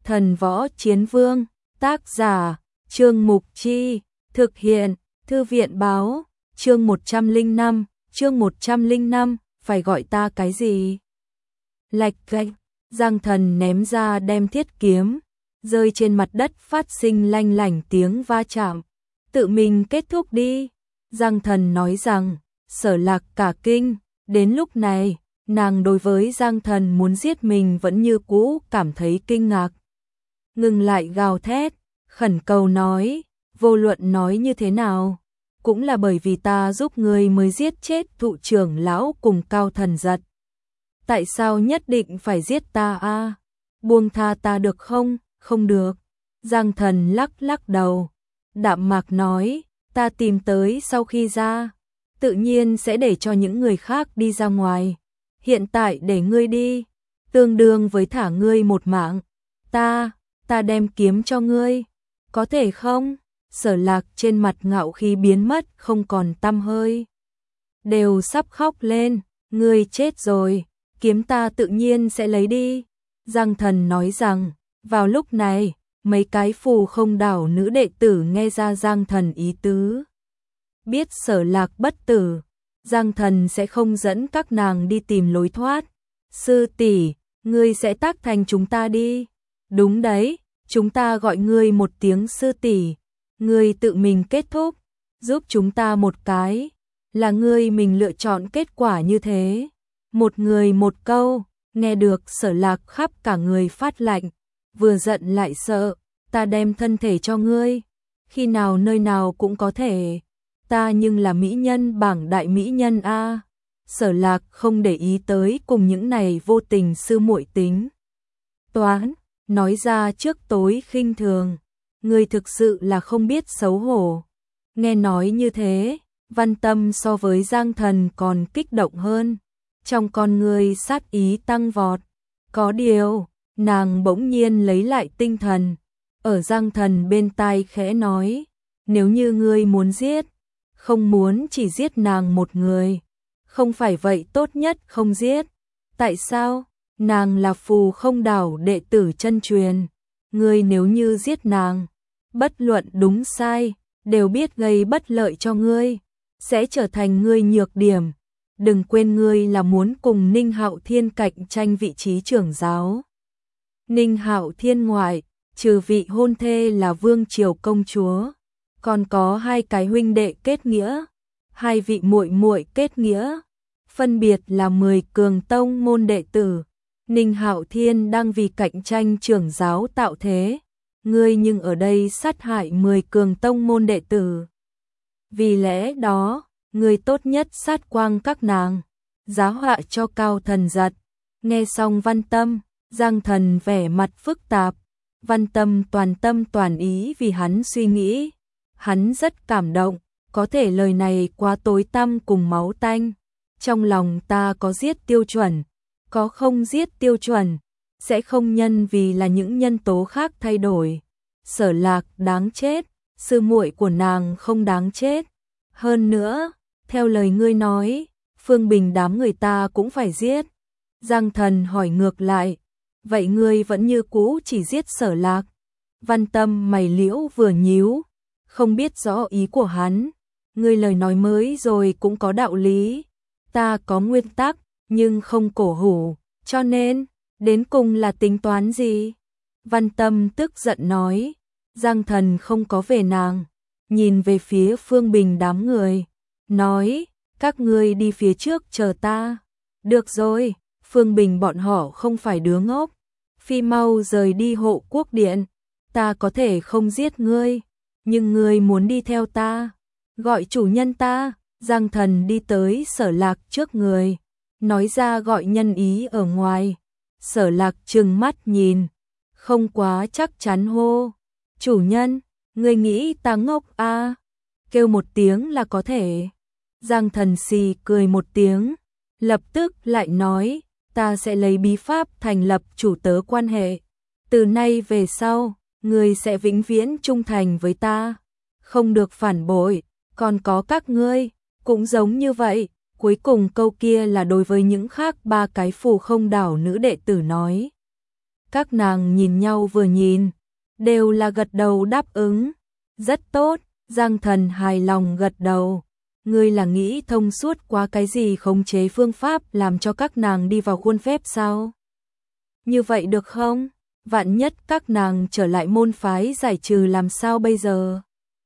Thần Võ Chiến Vương, tác giả, Trương Mục Chi, thực hiện, Thư viện báo, chương 105, phải gọi ta cái gì? Lạch cạch, Giang Thần ném ra đem thiết kiếm, rơi trên mặt đất phát sinh lanh lảnh tiếng va chạm. Tự mình kết thúc đi. Giang Thần nói rằng, Sở Lạc cả kinh, đến lúc này, nàng đối với Giang Thần muốn giết mình vẫn như cũ cảm thấy kinh ngạc. Ngừng lại gào thét, khẩn cầu nói, vô luận nói như thế nào, cũng là bởi vì ta giúp ngươi mới giết chết Thụ trưởng lão cùng Cao Thần Giật. Tại sao nhất định phải giết ta a? Buông tha ta được không? Không được. Giang Thần lắc lắc đầu, đạm mạc nói, ta tìm tới sau khi ra, tự nhiên sẽ để cho những người khác đi ra ngoài. Hiện tại để ngươi đi, tương đương với thả ngươi một mạng. Ta đem kiếm cho ngươi, có thể không? Sở Lạc trên mặt ngạo khí biến mất không còn tăm hơi. Đều sắp khóc lên, ngươi chết rồi, kiếm ta tự nhiên sẽ lấy đi. Giang Thần nói rằng, vào lúc này, mấy cái phù không đảo nữ đệ tử nghe ra Giang Thần ý tứ. Biết Sở Lạc bất tử, Giang Thần sẽ không dẫn các nàng đi tìm lối thoát. Sư tỷ, ngươi sẽ tác thành chúng ta đi. Đúng đấy, chúng ta gọi ngươi một tiếng sư tỷ, ngươi tự mình kết thúc, giúp chúng ta một cái, là ngươi mình lựa chọn kết quả như thế. Một người một câu, nghe được Sở Lạc khắp cả người phát lạnh, vừa giận lại sợ, ta đem thân thể cho ngươi, khi nào nơi nào cũng có thể, ta nhưng là mỹ nhân bảng đại mỹ nhân a. Sở Lạc không để ý tới cùng những này vô tình sư muội tính toán, nói ra trước tối khinh thường, ngươi thực sự là không biết xấu hổ. Nghe nói như thế, Văn Tâm so với Giang Thần còn kích động hơn, trong con ngươi sát ý tăng vọt. Có điều, nàng bỗng nhiên lấy lại tinh thần, ở Giang Thần bên tai khẽ nói, nếu như ngươi muốn giết, không muốn chỉ giết nàng một người, không phải vậy tốt nhất không giết. Tại sao? Nàng là phù không đảo đệ tử chân truyền, ngươi nếu như giết nàng, bất luận đúng sai, đều biết gây bất lợi cho ngươi, sẽ trở thành ngươi nhược điểm. Đừng quên ngươi là muốn cùng Ninh Hạo Thiên cạnh tranh vị trí trưởng giáo. Ninh Hạo Thiên ngoại, trừ vị hôn thê là Vương Triều công chúa, còn có hai cái huynh đệ kết nghĩa, hai vị muội muội kết nghĩa, phân biệt là 10 cường tông môn đệ tử. Ninh Hạo Thiên đang vì cạnh tranh trưởng giáo tạo thế, ngươi nhưng ở đây sát hại 10 cường tông môn đệ tử. Vì lẽ đó, ngươi tốt nhất sát quang các nàng, giá họa cho Cao Thần Giật. Nghe xong Văn Tâm, Giang Thần vẻ mặt phức tạp, Văn Tâm toàn tâm toàn ý vì hắn suy nghĩ, hắn rất cảm động, có thể lời này quá tối tăm cùng máu tanh. Trong lòng ta có giết tiêu chuẩn, có không giết tiêu chuẩn, sẽ không nhân vì là những nhân tố khác thay đổi. Sở Lạc đáng chết, sư muội của nàng không đáng chết. Hơn nữa, theo lời ngươi nói, Phương Bình đám người ta cũng phải giết. Giang Thần hỏi ngược lại, vậy ngươi vẫn như cũ chỉ giết Sở Lạc? Văn Tâm mày liễu vừa nhíu, không biết rõ ý của hắn. Ngươi lời nói mới rồi cũng có đạo lý, ta có nguyên tắc, nhưng không cổ hủ, cho nên, đến cùng là tính toán gì? Văn Tâm tức giận nói. Giang Thần không có về nàng, nhìn về phía Phương Bình đám người, nói, các ngươi đi phía trước chờ ta. Được rồi, Phương Bình bọn họ không phải đứa ngốc, phi mau rời đi Hộ Quốc Điện, ta có thể không giết ngươi, nhưng ngươi muốn đi theo ta, gọi chủ nhân ta. Giang Thần đi tới Sở Lạc trước người, nói ra gọi nhân ý ở ngoài. Sở Lạc trừng mắt nhìn, không quá chắc chắn hô, chủ nhân, ngươi nghĩ ta ngốc à? Kêu một tiếng là có thể. Giang Thần xì cười một tiếng, lập tức lại nói, ta sẽ lấy bí pháp thành lập chủ tớ quan hệ. Từ nay về sau, ngươi sẽ vĩnh viễn trung thành với ta, không được phản bội, còn có các ngươi, cũng giống như vậy. Cuối cùng câu kia là đối với những khác ba cái phù không đảo nữ đệ tử nói. Các nàng nhìn nhau vừa nhìn, đều là gật đầu đáp ứng. Rất tốt, Giang Thần hài lòng gật đầu. Ngươi là nghĩ thông suốt quá cái gì khống chế phương pháp làm cho các nàng đi vào khuôn phép sao? Như vậy được không? Vạn nhất các nàng trở lại môn phái giải trừ làm sao bây giờ?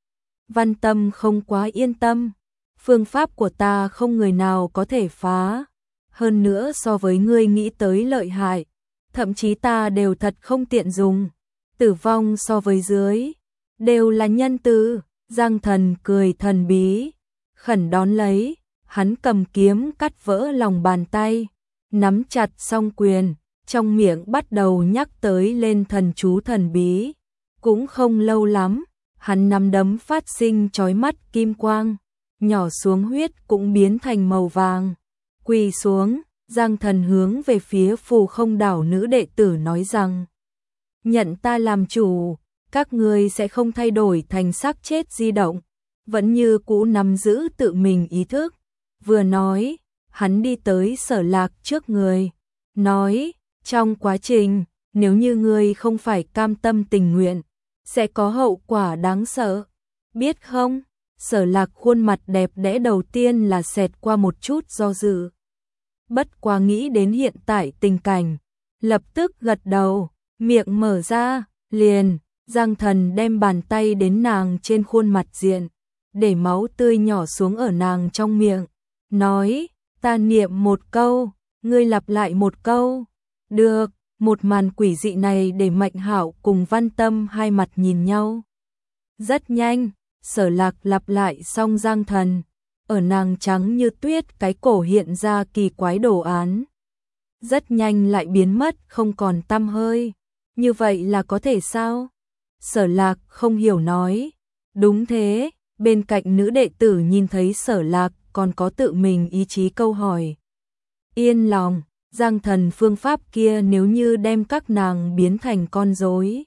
Văn Tâm không quá yên tâm. Phương pháp của ta không người nào có thể phá. Hơn nữa so với ngươi nghĩ tới lợi hại. Thậm chí ta đều thật không tiện dùng. Tử vong so với dưới. Đều là nhân từ. Giang Thần cười thần bí. Khẩn đón lấy. Hắn cầm kiếm cắt vỡ lòng bàn tay. Nắm chặt song quyền. Trong miệng bắt đầu nhắc tới lên thần chú thần bí. Cũng không lâu lắm. Hắn nắm đấm phát sinh chói mắt kim quang. Nhỏ xuống huyết cũng biến thành màu vàng. Quỳ xuống. Giang Thần hướng về phía Phù Không Đảo nữ đệ tử nói rằng: nhận ta làm chủ, các ngươi sẽ không thay đổi thành xác chết di động, vẫn như cũ nắm giữ tự mình ý thức. Vừa nói, hắn đi tới Sở Lạc trước người, nói: trong quá trình, nếu như ngươi không phải cam tâm tình nguyện, sẽ có hậu quả đáng sợ, biết không? Sở Lạc khuôn mặt đẹp đẽ đầu tiên là xẹt qua một chút do dự. Bất quá nghĩ đến hiện tại tình cảnh, lập tức gật đầu, miệng mở ra, liền, Giang Thần đem bàn tay đến nàng trên khuôn mặt diện, để máu tươi nhỏ xuống ở nàng trong miệng, nói: ta niệm một câu, ngươi lặp lại một câu. Được, một màn quỷ dị này để Mạnh Hạo cùng Văn Tâm hai mặt nhìn nhau. Rất nhanh, Sở Lạc lặp lại xong Giang Thần. Ở nàng trắng như tuyết cái cổ hiện ra kỳ quái đồ án. Rất nhanh lại biến mất không còn tăm hơi. Như vậy là có thể sao? Sở Lạc không hiểu nói. Đúng thế, bên cạnh nữ đệ tử nhìn thấy Sở Lạc còn có tự mình ý chí câu hỏi. Yên lòng, Giang Thần phương pháp kia nếu như đem các nàng biến thành con rối,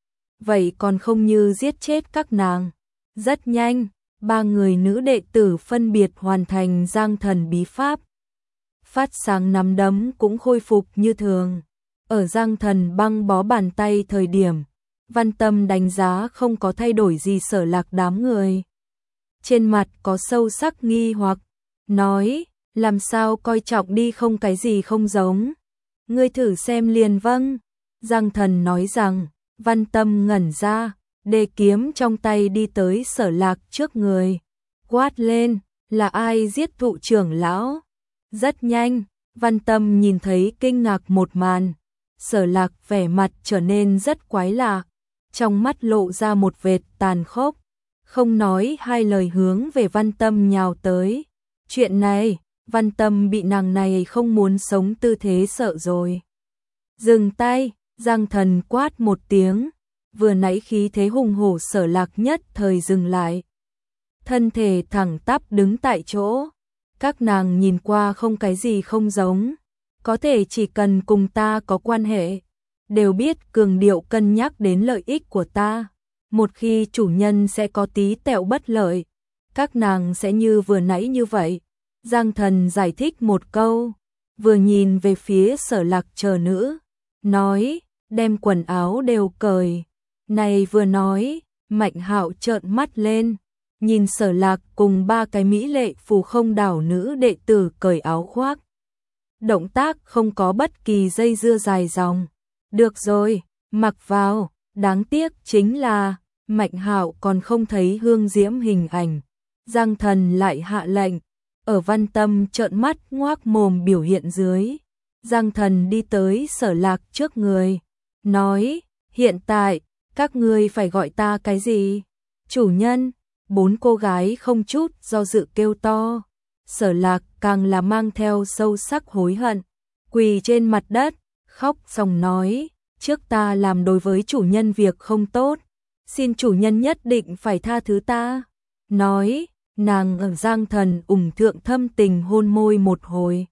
vậy còn không như giết chết các nàng. Rất nhanh. Ba người nữ đệ tử phân biệt hoàn thành Giang Thần bí pháp. Phát sáng nắm đấm cũng khôi phục như thường. Ở Giang Thần băng bó bàn tay thời điểm, Văn Tâm đánh giá không có thay đổi gì Sở Lạc đám người. Trên mặt có sâu sắc nghi hoặc, nói: làm sao coi trọng đi không cái gì không giống. Ngươi thử xem liền. Vâng. Giang Thần nói rằng. Văn Tâm ngẩn ra. Đề kiếm trong tay đi tới Sở Lạc trước người, quát lên: là ai giết thụ trưởng lão? Rất nhanh, Văn Tâm nhìn thấy kinh ngạc một màn. Sở Lạc vẻ mặt trở nên rất quái lạ, trong mắt lộ ra một vệt tàn khốc, không nói hai lời hướng về Văn Tâm nhào tới. Chuyện này, Văn Tâm bị nàng này không muốn sống tư thế sợ rồi. Dừng tay, Giang Thần quát một tiếng. Vừa nãy khí thế hùng hổ Sở Lạc nhất thời dừng lại. Thân thể thẳng tắp đứng tại chỗ. Các nàng nhìn qua không cái gì không giống. Có thể chỉ cần cùng ta có quan hệ, đều biết cường điệu cân nhắc đến lợi ích của ta. Một khi chủ nhân sẽ có tí tẹo bất lợi, các nàng sẽ như vừa nãy như vậy. Giang Thần giải thích một câu, vừa nhìn về phía Sở Lạc chờ nữ, nói: đem quần áo đều cởi. Này vừa nói, Mạnh Hạo trợn mắt lên, nhìn Sở Lạc cùng ba cái mỹ lệ Phù Không Đảo nữ đệ tử cởi áo khoác. Động tác không có bất kỳ dây dưa dài dòng. Được rồi, mặc vào, đáng tiếc chính là Mạnh Hạo còn không thấy hương diễm hình ảnh. Giang Thần lại hạ lệnh, ở Văn Tâm trợn mắt ngoác mồm biểu hiện dưới. Giang Thần đi tới Sở Lạc trước người, nói: hiện tại, các ngươi phải gọi ta cái gì? Chủ nhân. Bốn cô gái không chút do dự kêu to. Sở Lạc càng là mang theo sâu sắc hối hận, quỳ trên mặt đất, khóc sòng nói: trước ta làm đối với chủ nhân việc không tốt, xin chủ nhân nhất định phải tha thứ ta. Nói, nàng ở Giang Thần thượng thâm tình hôn môi một hồi.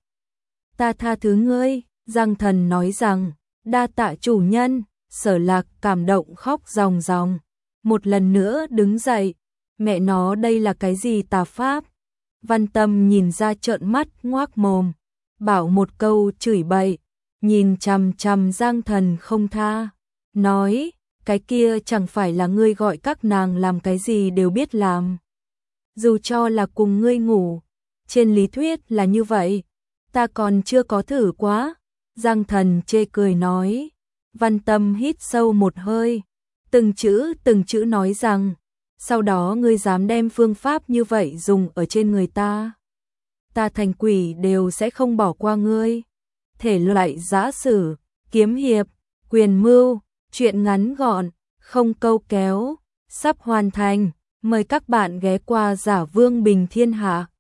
Ta tha thứ ngươi. Giang Thần nói rằng: đa tạ chủ nhân. Sở Lạc cảm động khóc ròng ròng, một lần nữa đứng dậy. Mẹ nó, đây là cái gì tà pháp? Văn Tâm nhìn ra trợn mắt ngoác mồm, bảo một câu chửi bậy, nhìn chằm chằm Giang Thần không tha, nói, cái kia chẳng phải là ngươi gọi các nàng làm cái gì đều biết làm. Dù cho là cùng ngươi ngủ, trên lý thuyết là như vậy, ta còn chưa có thử quá. Giang Thần chê cười nói. Văn Tâm hít sâu một hơi, từng chữ nói rằng, sau đó ngươi dám đem phương pháp như vậy dùng ở trên người ta. Ta thành quỷ đều sẽ không bỏ qua ngươi. Thể loại giã sử, kiếm hiệp, quyền mưu, truyện ngắn gọn, không câu kéo, sắp hoàn thành. Mời các bạn ghé qua Giả Vương Bình Thiên Hạ.